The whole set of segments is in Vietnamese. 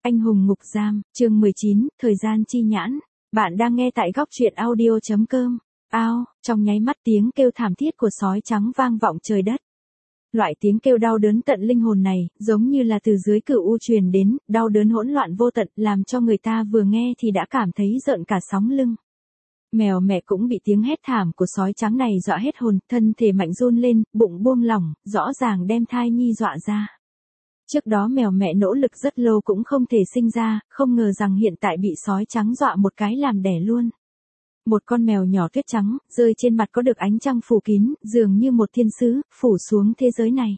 Anh hùng ngục giam, chương 19, thời gian chi nhãn. Bạn đang nghe tại góc truyện audio.com. Ao, trong nháy mắt tiếng kêu thảm thiết của sói trắng vang vọng trời đất. Loại tiếng kêu đau đớn tận linh hồn này, giống như là từ dưới cửu u truyền đến, đau đớn hỗn loạn vô tận, làm cho người ta vừa nghe thì đã cảm thấy rợn cả sóng lưng. Mèo mẹ cũng bị tiếng hét thảm của sói trắng này dọa hết hồn, thân thể mạnh run lên, bụng buông lỏng, rõ ràng đem thai nhi dọa ra. Trước đó mèo mẹ nỗ lực rất lâu cũng không thể sinh ra, không ngờ rằng hiện tại bị sói trắng dọa một cái làm đẻ luôn. Một con mèo nhỏ tuyết trắng, rơi trên mặt có được ánh trăng phủ kín, dường như một thiên sứ, phủ xuống thế giới này.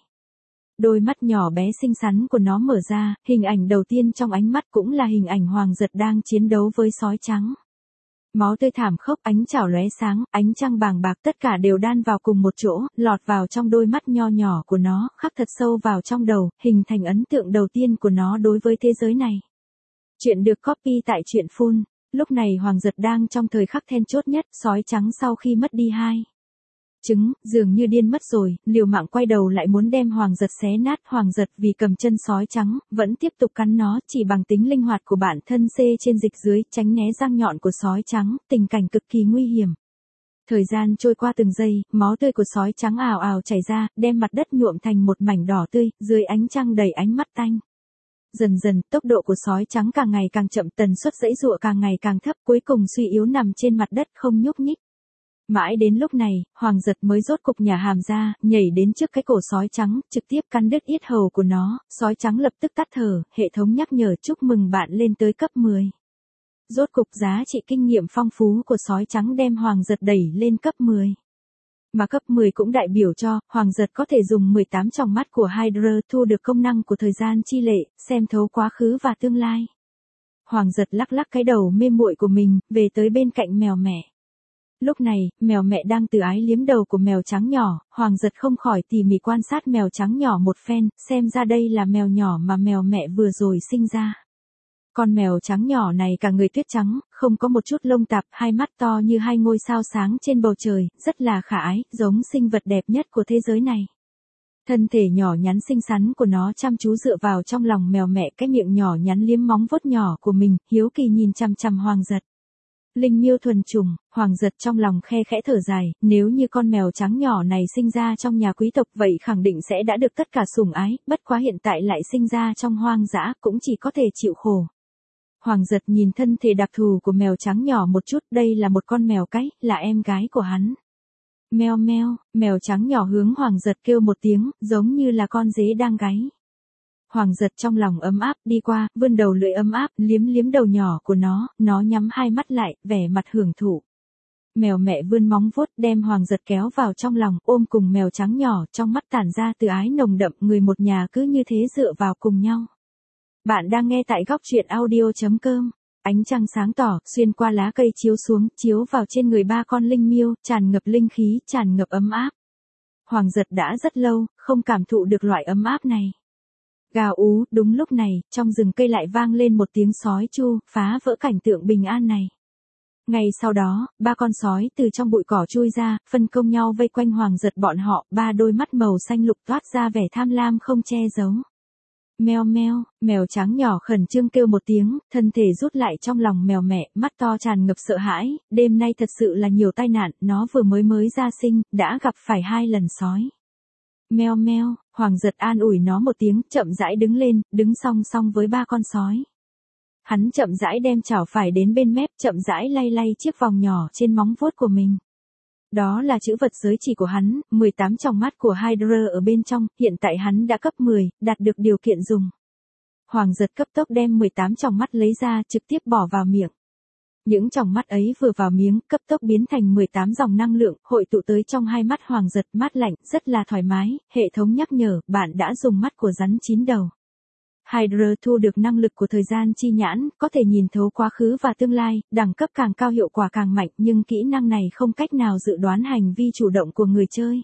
Đôi mắt nhỏ bé xinh xắn của nó mở ra, hình ảnh đầu tiên trong ánh mắt cũng là hình ảnh Hoàng Giật đang chiến đấu với sói trắng. Máu tươi thảm khốc, ánh chảo lóe sáng, ánh trăng bàng bạc tất cả đều đan vào cùng một chỗ, lọt vào trong đôi mắt nho nhỏ của nó, khắc thật sâu vào trong đầu, hình thành ấn tượng đầu tiên của nó đối với thế giới này. Chuyện được copy tại truyện Full. Lúc này Hoàng Giật đang trong thời khắc then chốt nhất, sói trắng sau khi mất đi hai trứng, dường như điên mất rồi, liều mạng quay đầu lại muốn đem Hoàng Giật xé nát. Hoàng Giật vì cầm chân sói trắng, vẫn tiếp tục cắn nó, chỉ bằng tính linh hoạt của bản thân xê trên dịch dưới, tránh né răng nhọn của sói trắng, tình cảnh cực kỳ nguy hiểm. Thời gian trôi qua từng giây, máu tươi của sói trắng ào ào chảy ra, đem mặt đất nhuộm thành một mảnh đỏ tươi, dưới ánh trăng đầy ánh mắt tanh. Dần dần, tốc độ của sói trắng càng ngày càng chậm, tần suất giãy giụa càng ngày càng thấp, cuối cùng suy yếu nằm trên mặt đất không nhúc nhích. Mãi đến lúc này, Hoàng Giật mới rốt cục nhả hàm ra, nhảy đến trước cái cổ sói trắng, trực tiếp cắn đứt yết hầu của nó, sói trắng lập tức tắt thở, hệ thống nhắc nhở chúc mừng bạn lên tới cấp 10. Rốt cục giá trị kinh nghiệm phong phú của sói trắng đem Hoàng Giật đẩy lên cấp 10. Mà cấp 10 cũng đại biểu cho, Hoàng Giật có thể dùng 18 tròng mắt của Hydra thu được công năng của thời gian chi lệ, xem thấu quá khứ và tương lai. Hoàng Giật lắc lắc cái đầu mê muội của mình, về tới bên cạnh mèo mẹ. Lúc này, mèo mẹ đang từ ái liếm đầu của mèo trắng nhỏ, Hoàng Giật không khỏi tỉ mỉ quan sát mèo trắng nhỏ một phen, xem ra đây là mèo nhỏ mà mèo mẹ vừa rồi sinh ra. Con mèo trắng nhỏ này cả người tuyết trắng, không có một chút lông tạp, hai mắt to như hai ngôi sao sáng trên bầu trời, rất là khả ái, giống sinh vật đẹp nhất của thế giới này. Thân thể nhỏ nhắn xinh xắn của nó chăm chú dựa vào trong lòng mèo mẹ, cái miệng nhỏ nhắn liếm móng vuốt nhỏ của mình, hiếu kỳ nhìn chằm chằm Hoàng Giật. Linh miêu thuần chủng, Hoàng Giật trong lòng khe khẽ thở dài, nếu như con mèo trắng nhỏ này sinh ra trong nhà quý tộc vậy khẳng định sẽ đã được tất cả sủng ái, bất quá hiện tại lại sinh ra trong hoang dã, cũng chỉ có thể chịu khổ. Hoàng Giật nhìn thân thể đặc thù của mèo trắng nhỏ một chút, đây là một con mèo cái, là em gái của hắn. Meo meo, mèo trắng nhỏ hướng Hoàng Giật kêu một tiếng, giống như là con dế đang gáy. Hoàng Giật trong lòng ấm áp, đi qua, vươn đầu lưỡi ấm áp, liếm liếm đầu nhỏ của nó nhắm hai mắt lại, vẻ mặt hưởng thụ. Mèo mẹ vươn móng vuốt đem Hoàng Giật kéo vào trong lòng, ôm cùng mèo trắng nhỏ, trong mắt tản ra từ ái nồng đậm, người một nhà cứ như thế dựa vào cùng nhau. Bạn đang nghe tại góc truyện audio.com. Ánh trăng sáng tỏ, xuyên qua lá cây chiếu xuống, chiếu vào trên người ba con linh miêu, tràn ngập linh khí, tràn ngập ấm áp. Hoàng Giật đã rất lâu, không cảm thụ được loại ấm áp này. Gào ú, đúng lúc này, trong rừng cây lại vang lên một tiếng sói chu, phá vỡ cảnh tượng bình an này. Ngay sau đó, ba con sói từ trong bụi cỏ chui ra, phân công nhau vây quanh Hoàng Giật bọn họ, ba đôi mắt màu xanh lục toát ra vẻ tham lam không che giấu. Meo meo, mèo trắng nhỏ khẩn trương kêu một tiếng, thân thể rút lại trong lòng mèo mẹ, mắt to tràn ngập sợ hãi, đêm nay thật sự là nhiều tai nạn, nó vừa mới ra sinh, đã gặp phải 2 lần sói. Meo meo, Hoàng Giật an ủi nó một tiếng, chậm rãi đứng lên, đứng song song với ba con sói. Hắn chậm rãi đem chảo phải đến bên mép, chậm rãi lay lay chiếc vòng nhỏ trên móng vuốt của mình. Đó là chữ vật giới chỉ của hắn, 18 tròng mắt của Hydra ở bên trong, hiện tại hắn đã cấp 10, đạt được điều kiện dùng. Hoàng Giật cấp tốc đem 18 tròng mắt lấy ra, trực tiếp bỏ vào miệng. Những tròng mắt ấy vừa vào miếng, cấp tốc biến thành 18 dòng năng lượng, hội tụ tới trong hai mắt Hoàng Giật, mát lạnh, rất là thoải mái, hệ thống nhắc nhở, bạn đã dùng mắt của rắn 9 đầu. Hydra thu được năng lực của thời gian chi nhãn, có thể nhìn thấu quá khứ và tương lai, đẳng cấp càng cao hiệu quả càng mạnh, nhưng kỹ năng này không cách nào dự đoán hành vi chủ động của người chơi.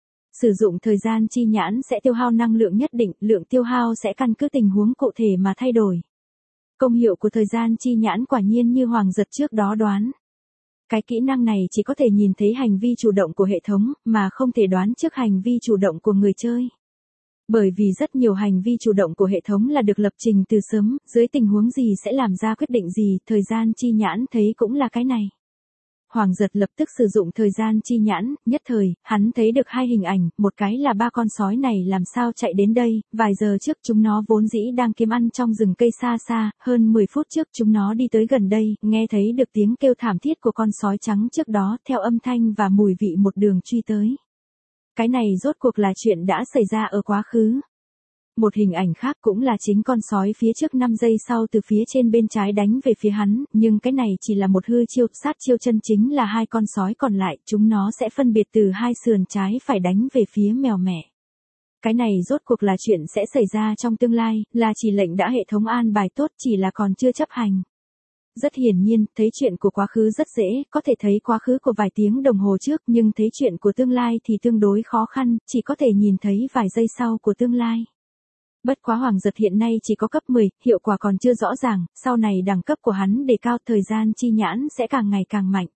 Sử dụng thời gian chi nhãn sẽ tiêu hao năng lượng nhất định, lượng tiêu hao sẽ căn cứ tình huống cụ thể mà thay đổi. Công hiệu của thời gian chi nhãn quả nhiên như Hoàng Giật trước đó đoán. Cái kỹ năng này chỉ có thể nhìn thấy hành vi chủ động của hệ thống, mà không thể đoán trước hành vi chủ động của người chơi. Bởi vì rất nhiều hành vi chủ động của hệ thống là được lập trình từ sớm, dưới tình huống gì sẽ làm ra quyết định gì, thời gian chi nhãn thấy cũng là cái này. Hoàng Giật lập tức sử dụng thời gian chi nhãn, nhất thời, hắn thấy được hai hình ảnh, một cái là ba con sói này làm sao chạy đến đây, vài giờ trước chúng nó vốn dĩ đang kiếm ăn trong rừng cây xa xa, hơn 10 phút trước chúng nó đi tới gần đây, nghe thấy được tiếng kêu thảm thiết của con sói trắng trước đó, theo âm thanh và mùi vị một đường truy tới. Cái này rốt cuộc là chuyện đã xảy ra ở quá khứ. Một hình ảnh khác cũng là chính con sói phía trước 5 giây sau từ phía trên bên trái đánh về phía hắn, nhưng cái này chỉ là một hư chiêu, sát chiêu chân chính là hai con sói còn lại, chúng nó sẽ phân biệt từ hai sườn trái phải đánh về phía mèo mẹ. Cái này rốt cuộc là chuyện sẽ xảy ra trong tương lai, là chỉ lệnh đã hệ thống an bài tốt chỉ là còn chưa chấp hành. Rất hiển nhiên, thấy chuyện của quá khứ rất dễ, có thể thấy quá khứ của vài tiếng đồng hồ trước, nhưng thấy chuyện của tương lai thì tương đối khó khăn, chỉ có thể nhìn thấy vài giây sau của tương lai. Bất quá Hoàng Giật hiện nay chỉ có cấp 10, hiệu quả còn chưa rõ ràng, sau này đẳng cấp của hắn đề cao thời gian chi nhãn sẽ càng ngày càng mạnh.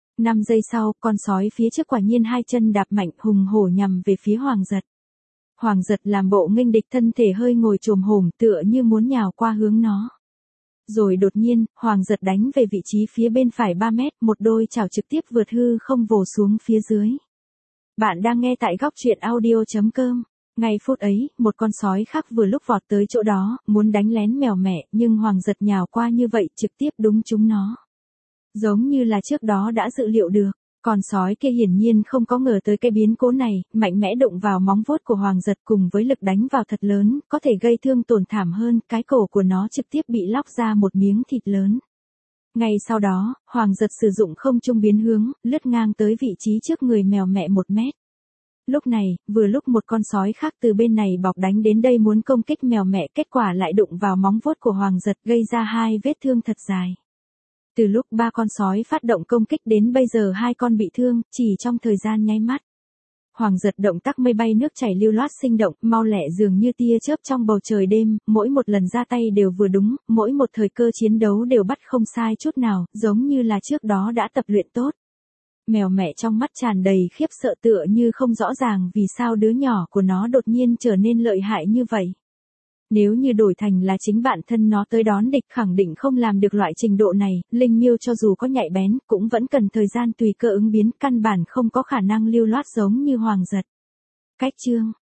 5 giây sau, con sói phía trước quả nhiên hai chân đạp mạnh hùng hổ nhằm về phía Hoàng Giật. Hoàng Giật làm bộ nghênh địch, thân thể hơi ngồi chồm hổm tựa như muốn nhào qua hướng nó. Rồi đột nhiên, Hoàng Giật đánh về vị trí phía bên phải 3 mét, một đôi chảo trực tiếp vượt hư không vồ xuống phía dưới. Bạn đang nghe tại góc truyện audio.com. Ngay phút ấy, một con sói khác vừa lúc vọt tới chỗ đó, muốn đánh lén mèo mẹ, nhưng Hoàng Giật nhào qua như vậy trực tiếp đúng chúng nó. Giống như là trước đó đã dự liệu được, con sói kia hiển nhiên không có ngờ tới cái biến cố này, mạnh mẽ đụng vào móng vuốt của Hoàng Giật cùng với lực đánh vào thật lớn, có thể gây thương tổn thảm hơn, cái cổ của nó trực tiếp bị lóc ra một miếng thịt lớn. Ngay sau đó, Hoàng Giật sử dụng không trung biến hướng, lướt ngang tới vị trí trước người mèo mẹ 1 mét. Lúc này, vừa lúc một con sói khác từ bên này bọc đánh đến đây muốn công kích mèo mẹ, kết quả lại đụng vào móng vuốt của Hoàng Giật gây ra 2 vết thương thật dài. Từ lúc 3 con sói phát động công kích đến bây giờ 2 con bị thương, chỉ trong thời gian nháy mắt. Hoàng Giật động tác mây bay nước chảy lưu loát sinh động, mau lẹ dường như tia chớp trong bầu trời đêm, mỗi một lần ra tay đều vừa đúng, mỗi một thời cơ chiến đấu đều bắt không sai chút nào, giống như là trước đó đã tập luyện tốt. Mèo mẹ trong mắt tràn đầy khiếp sợ tựa như không rõ ràng vì sao đứa nhỏ của nó đột nhiên trở nên lợi hại như vậy. Nếu như đổi thành là chính bản thân nó tới đón địch khẳng định không làm được loại trình độ này, linh miêu cho dù có nhạy bén cũng vẫn cần thời gian tùy cơ ứng biến, căn bản không có khả năng lưu loát giống như Hoàng Giật. Cách chương